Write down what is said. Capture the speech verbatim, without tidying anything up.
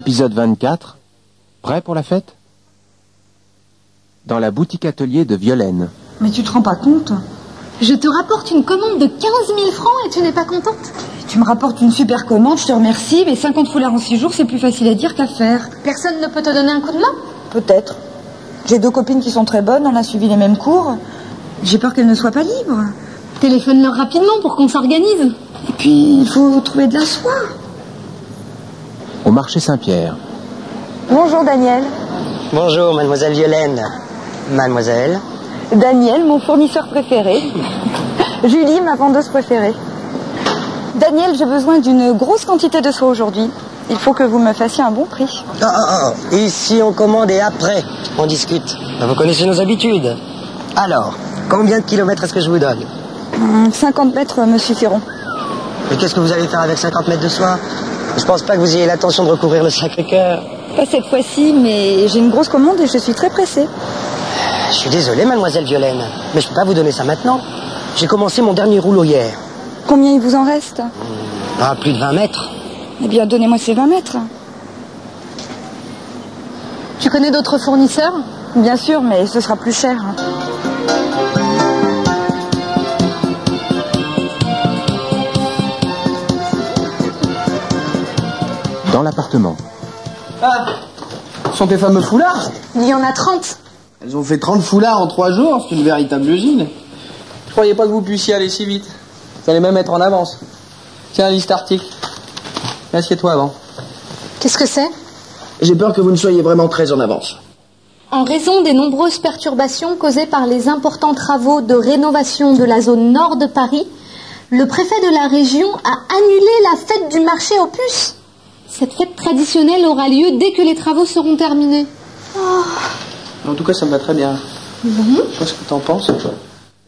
Épisode vingt-quatre. Prêt pour la fête? Dans la boutique atelier de Violaine. Mais tu te rends pas compte? Je te rapporte une commande de quinze mille francs et tu n'es pas contente? Tu me rapportes une super commande, je te remercie, mais cinquante foulards en six jours, c'est plus facile à dire qu'à faire. Personne ne peut te donner un coup de main? Peut-être. J'ai deux copines qui sont très bonnes, on a suivi les mêmes cours. J'ai peur qu'elles ne soient pas libres. Téléphone-leur rapidement pour qu'on s'organise. Et puis, il faut trouver de la soie. Au marché Saint-Pierre. Bonjour Daniel. Bonjour mademoiselle Violaine. Mademoiselle. Daniel, mon fournisseur préféré. Julie, ma vendeuse préférée. Daniel, j'ai besoin d'une grosse quantité de soie aujourd'hui. Il faut que vous me fassiez un bon prix. Oh, oh, oh. Ici on commande et après on discute. Vous connaissez nos habitudes. Alors, combien de kilomètres est-ce que je vous donne? cinquante mètres me suffiront. Et qu'est-ce que vous allez faire avec cinquante mètres de soie? Je pense pas que vous ayez l'intention de recouvrir le Sacré-Cœur. Pas cette fois-ci, mais j'ai une grosse commande et je suis très pressée. Je suis désolé, mademoiselle Violaine, mais je peux pas vous donner ça maintenant. J'ai commencé mon dernier rouleau hier. Combien il vous en reste? Ah, plus de vingt mètres. Eh bien, donnez-moi ces vingt mètres. Tu connais d'autres fournisseurs? Bien sûr, mais ce sera plus cher. Dans l'appartement. Ah, ce sont tes fameux foulards? Il y en a trente. Elles ont fait trente foulards en trois jours, c'est une véritable usine. Je croyais pas que vous puissiez aller si vite. Vous allez même être en avance. Tiens, liste article. Assieds-toi avant. Qu'est-ce que c'est? J'ai peur que vous ne soyez vraiment très en avance. En raison des nombreuses perturbations causées par les importants travaux de rénovation de la zone nord de Paris, le préfet de la région a annulé la fête du marché aux puces. Cette fête traditionnelle aura lieu dès que les travaux seront terminés. En tout cas, ça me va très bien. Bon. Je sais pas ce que t'en penses.